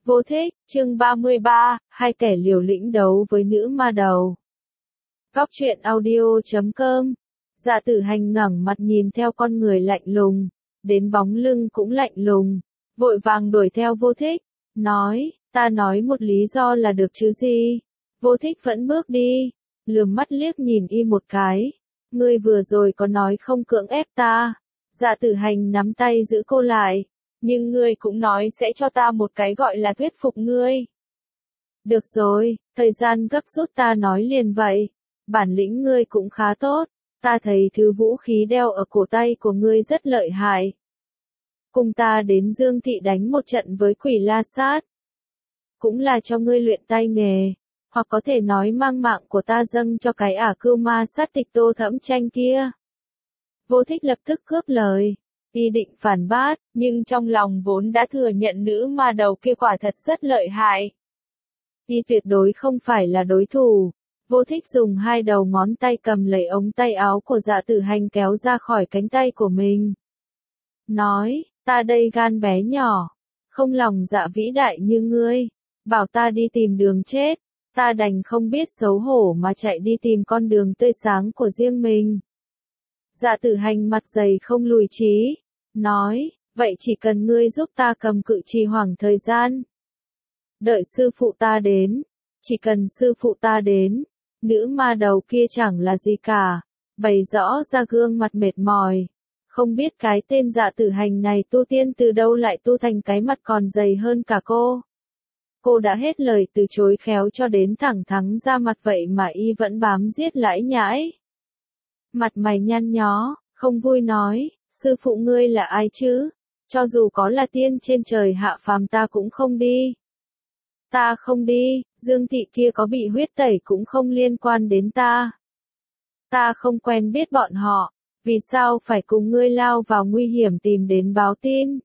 Vô thích, chương 33, hai kẻ liều lĩnh đấu với nữ ma đầu. Góc truyện audio.com. Dạ Tử Hành ngẩng mặt nhìn theo con người lạnh lùng, đến bóng lưng cũng lạnh lùng, vội vàng đuổi theo Vô thích, nói, ta nói một lý do là được chứ gì. Vô thích vẫn bước đi, lườm mắt liếc nhìn y một cái, ngươi vừa rồi có nói không cưỡng ép ta. Dạ Tử Hành nắm tay giữ cô lại. Nhưng ngươi cũng nói sẽ cho ta một cái gọi là thuyết phục ngươi. Được rồi, thời gian gấp rút ta nói liền vậy. Bản lĩnh ngươi cũng khá tốt, ta thấy thứ vũ khí đeo ở cổ tay của ngươi rất lợi hại. Cùng ta đến Dương Thị đánh một trận với Quỷ La Sát. Cũng là cho ngươi luyện tay nghề, hoặc có thể nói mang mạng của ta dâng cho cái cưu ma sát tịch Tô Thẫm Tranh kia. Vô thích lập tức cướp lời. Y định phản bác, nhưng trong lòng vốn đã thừa nhận nữ ma đầu kia quả thật rất lợi hại. Y tuyệt đối không phải là đối thủ. Vô thích dùng hai đầu ngón tay cầm lấy ống tay áo của Dạ Tử Hành kéo ra khỏi cánh tay của mình. Nói, ta đây gan bé nhỏ, không lòng dạ vĩ đại như ngươi, bảo ta đi tìm đường chết, ta đành không biết xấu hổ mà chạy đi tìm con đường tươi sáng của riêng mình. Dạ Tử Hành mặt dày không lùi trí, nói, vậy chỉ cần ngươi giúp ta cầm cự trì hoãn thời gian. Đợi sư phụ ta đến, chỉ cần sư phụ ta đến, nữ ma đầu kia chẳng là gì cả, bày rõ ra gương mặt mệt mỏi. Không biết cái tên Dạ Tử Hành này tu tiên từ đâu lại tu thành cái mặt còn dày hơn cả cô. Cô đã hết lời từ chối khéo cho đến thẳng thắn ra mặt vậy mà y vẫn bám giết lải nhải. Mặt mày nhăn nhó, không vui nói, sư phụ ngươi là ai chứ? Cho dù có là tiên trên trời hạ phàm ta cũng không đi. Ta không đi, Dương Thị kia có bị huyết tẩy cũng không liên quan đến ta. Ta không quen biết bọn họ, vì sao phải cùng ngươi lao vào nguy hiểm tìm đến báo tin?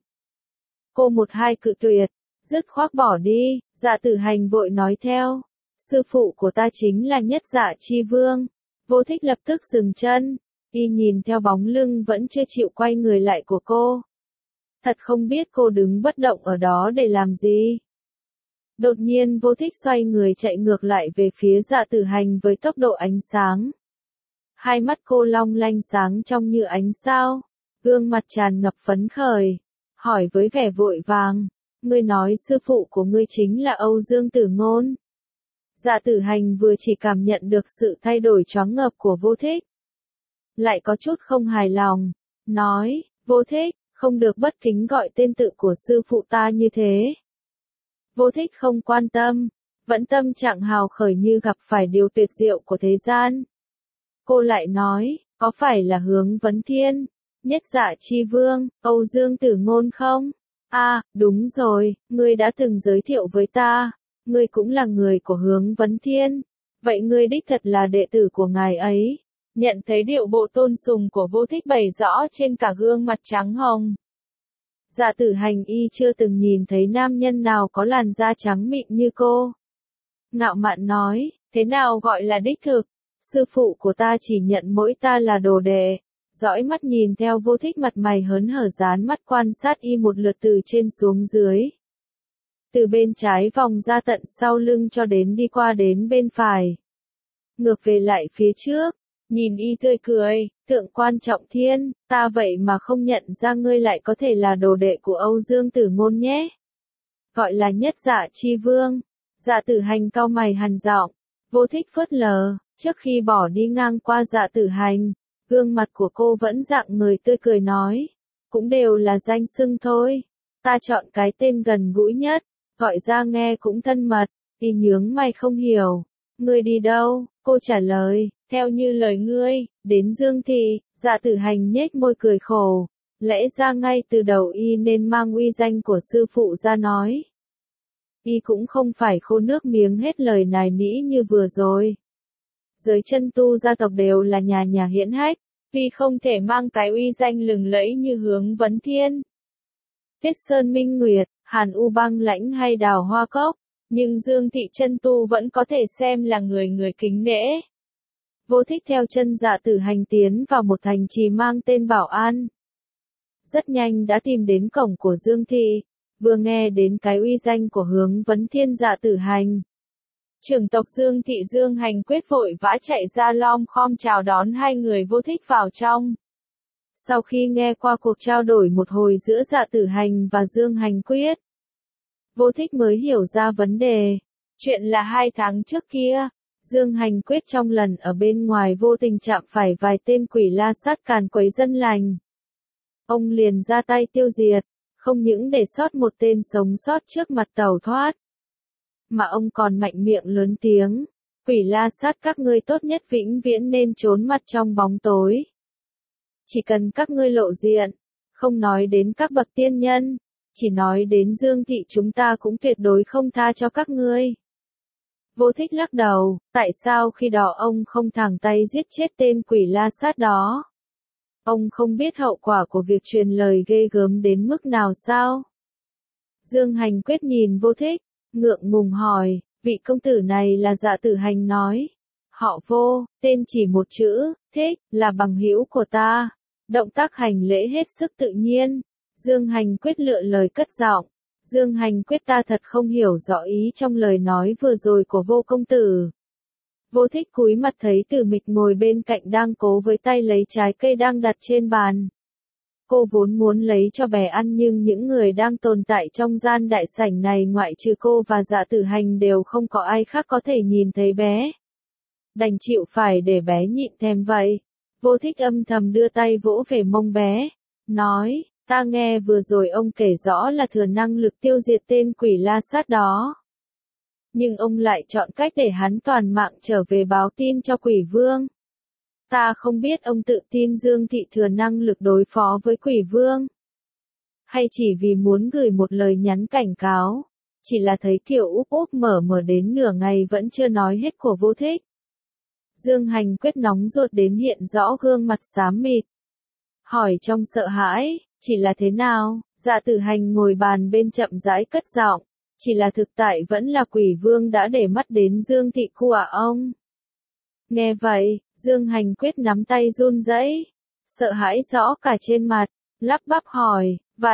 Cô một hai cự tuyệt, dứt khoát bỏ đi. Dạ Tử Hành vội nói theo, sư phụ của ta chính là Nhất Dạ Chi Vương. Vô thích lập tức dừng chân, y nhìn theo bóng lưng vẫn chưa chịu quay người lại của cô. Thật không biết cô đứng bất động ở đó để làm gì. Đột nhiên Vô thích xoay người chạy ngược lại về phía Dạ Tử Hành với tốc độ ánh sáng. Hai mắt cô long lanh sáng trong như ánh sao, gương mặt tràn ngập phấn khởi, hỏi với vẻ vội vàng, ngươi nói sư phụ của ngươi chính là Âu Dương Tử Ngôn. Dạ Tử Hành vừa chỉ cảm nhận được sự thay đổi choáng ngợp của Vô thích, lại có chút không hài lòng, nói, Vô thích, không được bất kính gọi tên tự của sư phụ ta như thế. Vô thích không quan tâm, vẫn tâm trạng hào khởi như gặp phải điều tuyệt diệu của thế gian. Cô lại nói, có phải là Hướng Vấn Thiên, Nhất Dạ Chi Vương, Âu Dương Tử Ngôn không? Đúng rồi, ngươi đã từng giới thiệu với ta, ngươi cũng là người của Hướng Vấn Thiên, vậy ngươi đích thật là đệ tử của ngài ấy. Nhận thấy điệu bộ tôn sùng của Vô thích bày rõ trên cả gương mặt trắng hồng. Dạ Tử Hành y chưa từng nhìn thấy nam nhân nào có làn da trắng mịn như cô. Ngạo mạn nói, thế nào gọi là đích thực? Sư phụ của ta chỉ nhận mỗi ta là đồ đệ. Dõi mắt nhìn theo Vô thích mặt mày hớn hở dán mắt quan sát y một lượt từ trên xuống dưới. Từ bên trái vòng ra tận sau lưng cho đến đi qua đến bên phải. Ngược về lại phía trước, nhìn y tươi cười, Thượng Quan Trọng Thiên, ta vậy mà không nhận ra ngươi lại có thể là đồ đệ của Âu Dương Tử Ngôn nhé. Gọi là Nhất Dạ Chi Vương. Dạ Tử Hành cau mày hằn giọng, Vô thích phớt lờ, trước khi bỏ đi ngang qua Dạ Tử Hành, gương mặt của cô vẫn dạng người tươi cười nói, cũng đều là danh xưng thôi, ta chọn cái tên gần gũi nhất, gọi ra nghe cũng thân mật. Y nhướng mày không hiểu, ngươi đi đâu? Cô trả lời, theo như lời ngươi, đến Dương Thị. Dạ Tử Hành nhếch môi cười khổ, lẽ ra ngay từ đầu y nên mang uy danh của sư phụ ra nói. Y cũng không phải khô nước miếng hết lời nài nỉ như vừa rồi. Giới chân tu gia tộc đều là nhà hiển hách, tuy không thể mang cái uy danh lừng lẫy như Hướng Vấn Thiên, Tuyết Sơn Minh Nguyệt, Hàn U Băng Lãnh hay Đào Hoa Cốc, nhưng Dương Thị chân tu vẫn có thể xem là người kính nể. Vô thích theo chân Dạ Tử Hành tiến vào một thành trì mang tên Bảo An. Rất nhanh đã tìm đến cổng của Dương Thị. vừa nghe đến cái uy danh của Hướng Vấn Thiên Dạ Tử Hành. Trưởng tộc Dương Thị Dương Hành Quyết vội vã chạy ra lom khom chào đón hai người Vô Thích vào trong. Sau khi nghe qua cuộc trao đổi một hồi giữa Dạ Tử Hành và Dương Hành Quyết, Vô Thích mới hiểu ra vấn đề. Chuyện là 2 tháng trước kia, Dương Hành Quyết trong lần ở bên ngoài vô tình chạm phải vài tên quỷ la sát càn quấy dân lành. Ông liền ra tay tiêu diệt, không những để sót một tên sống sót trước mặt tẩu thoát, mà ông còn mạnh miệng lớn tiếng, quỷ la sát các ngươi tốt nhất vĩnh viễn nên trốn mặt trong bóng tối. Chỉ cần các ngươi lộ diện, không nói đến các bậc tiên nhân, chỉ nói đến Dương Thị chúng ta cũng tuyệt đối không tha cho các ngươi. Vô Thích lắc đầu, tại sao khi đó ông không thẳng tay giết chết tên quỷ la sát đó? Ông không biết hậu quả của việc truyền lời ghê gớm đến mức nào sao? Dương Hành Quyết nhìn Vô Thích, ngượng ngùng hỏi, vị công tử này là Dạ Tử Hành nói. Họ Vô, tên chỉ một chữ, Thích, là bằng hữu của ta. Động tác hành lễ hết sức tự nhiên. Dương Hành Quyết lựa lời cất giọng. Dương Hành Quyết ta thật không hiểu rõ ý trong lời nói vừa rồi của Vô công tử. Vô Thích cúi mặt thấy Tử Mịch ngồi bên cạnh đang cố với tay lấy trái cây đang đặt trên bàn. Cô vốn muốn lấy cho bé ăn nhưng những người đang tồn tại trong gian đại sảnh này ngoại trừ cô và Dạ Tử Hành đều không có ai khác có thể nhìn thấy bé. Đành chịu phải để bé nhịn thèm vậy. Vô Thích âm thầm đưa tay vỗ về mông bé, nói, ta nghe vừa rồi ông kể rõ là thừa năng lực tiêu diệt tên quỷ la sát đó. Nhưng ông lại chọn cách để hắn toàn mạng trở về báo tin cho quỷ vương. Ta không biết ông tự tin Dương Thị thừa năng lực đối phó với quỷ vương. Hay chỉ vì muốn gửi một lời nhắn cảnh cáo. Chỉ là thấy kiểu úp úp mở đến nửa ngày vẫn chưa nói hết của Vô Thích. Dương Hành Quyết nóng ruột đến hiện rõ gương mặt xám mịt. Hỏi trong sợ hãi, chỉ là thế nào? Dạ Tử Hành ngồi bàn bên chậm rãi cất giọng. Chỉ là thực tại vẫn là quỷ vương đã để mắt đến Dương Thị cu à ông. Nghe vậy, Dương Hành Quyết nắm tay run rẩy, sợ hãi rõ cả trên mặt, lắp bắp hỏi,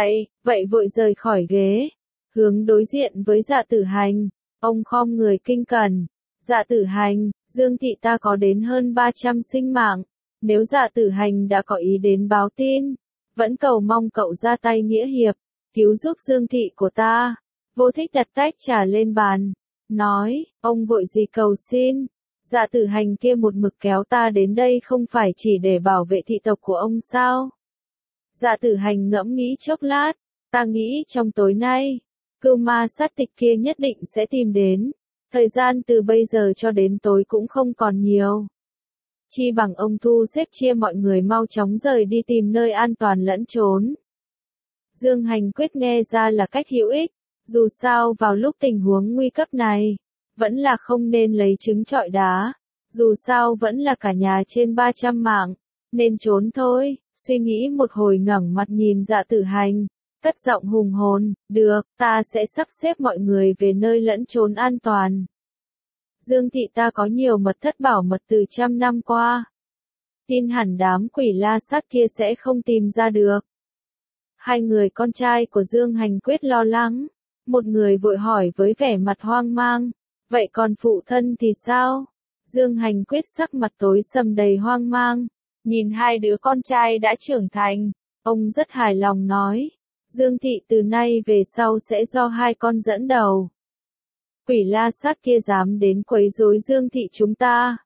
vậy vội rời khỏi ghế, hướng đối diện với Dạ Tử Hành, ông khom người kinh cẩn, Dạ Tử Hành, Dương Thị ta có đến hơn 300 sinh mạng, nếu Dạ Tử Hành đã có ý đến báo tin, vẫn cầu mong cậu ra tay nghĩa hiệp, cứu giúp Dương Thị của ta. Vô Thích đặt tách trà lên bàn, nói, ông vội gì cầu xin. Dạ Tử Hành kia một mực kéo ta đến đây không phải chỉ để bảo vệ thị tộc của ông sao? Dạ Tử Hành ngẫm nghĩ chốc lát, ta nghĩ trong tối nay, cưu ma sát tịch kia nhất định sẽ tìm đến, thời gian từ bây giờ cho đến tối cũng không còn nhiều. Chi bằng ông thu xếp chia mọi người mau chóng rời đi tìm nơi an toàn lẫn trốn. Dương Hành Quyết nghe ra là cách hữu ích, dù sao vào lúc tình huống nguy cấp này, vẫn là không nên lấy trứng trọi đá, dù sao vẫn là cả nhà trên 300 mạng, nên trốn thôi. Suy nghĩ một hồi ngẩng mặt nhìn Dạ Tử Hành, cất giọng hùng hồn, được, ta sẽ sắp xếp mọi người về nơi lẫn trốn an toàn. Dương Thị ta có nhiều mật thất bảo mật từ 100 năm qua. Tin hẳn đám quỷ la sát kia sẽ không tìm ra được. Hai người con trai của Dương Hành Quyết lo lắng, một người vội hỏi với vẻ mặt hoang mang, vậy còn phụ thân thì sao? Dương Hành Quyết sắc mặt tối sầm đầy hoang mang, nhìn hai đứa con trai đã trưởng thành, ông rất hài lòng nói, Dương Thị từ nay về sau sẽ do hai con dẫn đầu. Quỷ la sát kia dám đến quấy rối Dương Thị chúng ta.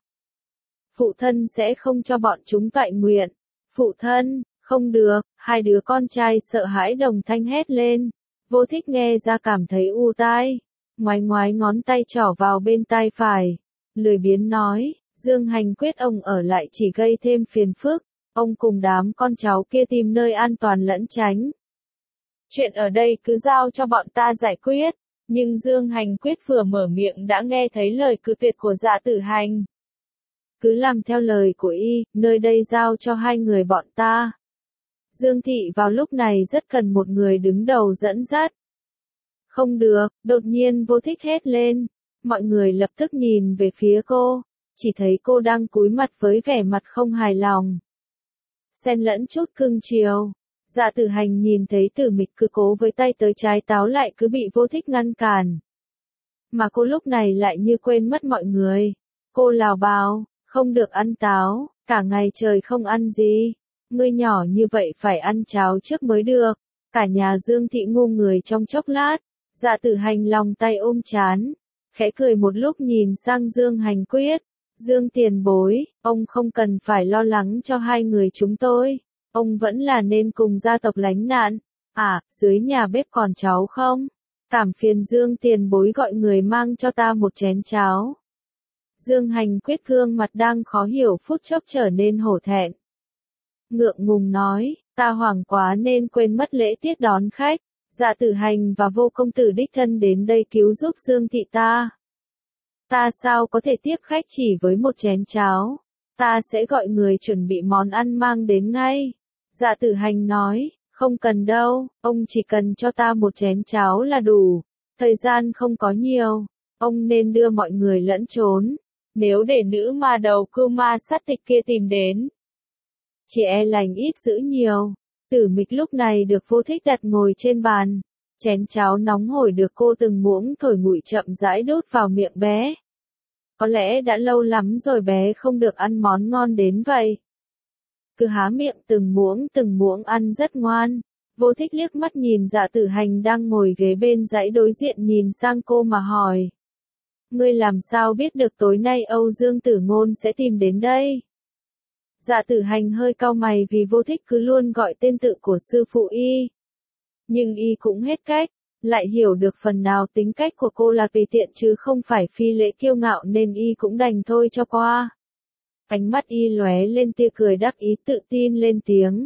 Phụ thân sẽ không cho bọn chúng toại nguyện. Phụ thân, không được, hai đứa con trai sợ hãi đồng thanh hét lên. Vô Thích nghe ra cảm thấy u tai, ngoái ngón tay trỏ vào bên tai phải, lười biếng nói, Dương Hành Quyết ông ở lại chỉ gây thêm phiền phức, ông cùng đám con cháu kia tìm nơi an toàn lẫn tránh. Chuyện ở đây cứ giao cho bọn ta giải quyết, nhưng Dương Hành Quyết vừa mở miệng đã nghe thấy lời cự tuyệt của Dạ Tử Hành. Cứ làm theo lời của y, nơi đây giao cho hai người bọn ta. Dương Thị vào lúc này rất cần một người đứng đầu dẫn dắt. Không được, đột nhiên Vô Thích hét lên. Mọi người lập tức nhìn về phía cô, chỉ thấy cô đang cúi mặt với vẻ mặt không hài lòng. Xen lẫn chút cưng chiều. Dạ Tử Hành nhìn thấy Tử Mịch cứ cố với tay tới trái táo lại cứ bị Vô Thích ngăn cản. Mà cô lúc này lại như quên mất mọi người. Cô lào bào, không được ăn táo, cả ngày trời không ăn gì. Ngươi nhỏ như vậy phải ăn cháo trước mới được. Cả nhà Dương Thị ngu người trong chốc lát. Dạ Tử Hành lòng tay ôm chán, khẽ cười một lúc nhìn sang Dương Hành Quyết. Dương tiền bối, ông không cần phải lo lắng cho hai người chúng tôi. Ông vẫn là nên cùng gia tộc lánh nạn. À, dưới nhà bếp còn cháo không? Cảm phiền Dương tiền bối gọi người mang cho ta một chén cháo. Dương Hành Quyết gương mặt đang khó hiểu phút chốc trở nên hổ thẹn. Ngượng ngùng nói, ta hoảng quá nên quên mất lễ tiết đón khách. Dạ Tử Hành và Vô công tử đích thân đến đây cứu giúp Dương Thị ta. Ta sao có thể tiếp khách chỉ với một chén cháo? Ta sẽ gọi người chuẩn bị món ăn mang đến ngay. Dạ Tử Hành nói, không cần đâu, ông chỉ cần cho ta một chén cháo là đủ. Thời gian không có nhiều, ông nên đưa mọi người lẫn trốn. Nếu để nữ ma đầu cưu ma sát tịch kia tìm đến, chỉ e lành ít dữ nhiều. Tử Mịch lúc này được Vô Thích đặt ngồi trên bàn. Chén cháo nóng hổi được cô từng muỗng thổi nguội chậm rãi đút vào miệng bé. Có lẽ đã lâu lắm rồi bé không được ăn món ngon đến vậy. Cứ há miệng từng muỗng ăn rất ngoan. Vô Thích liếc mắt nhìn Dạ Tử Hành đang ngồi ghế bên dãy đối diện nhìn sang cô mà hỏi. Ngươi làm sao biết được tối nay Âu Dương Tử Ngôn sẽ tìm đến đây? Dạ Tử Hành hơi cau mày vì Vô Thích cứ luôn gọi tên tự của sư phụ y. Nhưng y cũng hết cách, lại hiểu được phần nào tính cách của cô là tùy tiện chứ không phải phi lễ kiêu ngạo nên y cũng đành thôi cho qua. Ánh mắt y lóe lên tia cười đắc ý tự tin lên tiếng.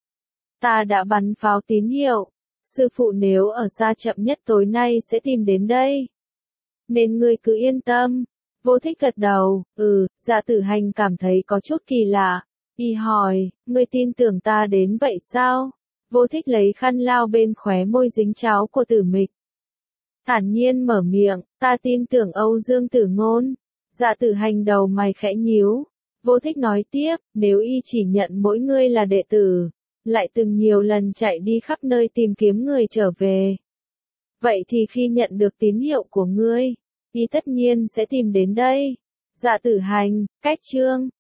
Ta đã bắn pháo tín hiệu, sư phụ nếu ở xa chậm nhất tối nay sẽ tìm đến đây. Nên ngươi cứ yên tâm. Vô Thích gật đầu, Dạ Tử Hành cảm thấy có chút kỳ lạ. Y hỏi, ngươi tin tưởng ta đến vậy sao? Vô Thích lấy khăn lau bên khóe môi dính cháo của Tử Mịch. Thản nhiên mở miệng, ta tin tưởng Âu Dương Tử Ngôn. Dạ Tử Hành đầu mày khẽ nhíu. Vô Thích nói tiếp, nếu y chỉ nhận mỗi ngươi là đệ tử, lại từng nhiều lần chạy đi khắp nơi tìm kiếm người trở về. Vậy thì khi nhận được tín hiệu của ngươi, y tất nhiên sẽ tìm đến đây. Dạ Tử Hành, cách chương.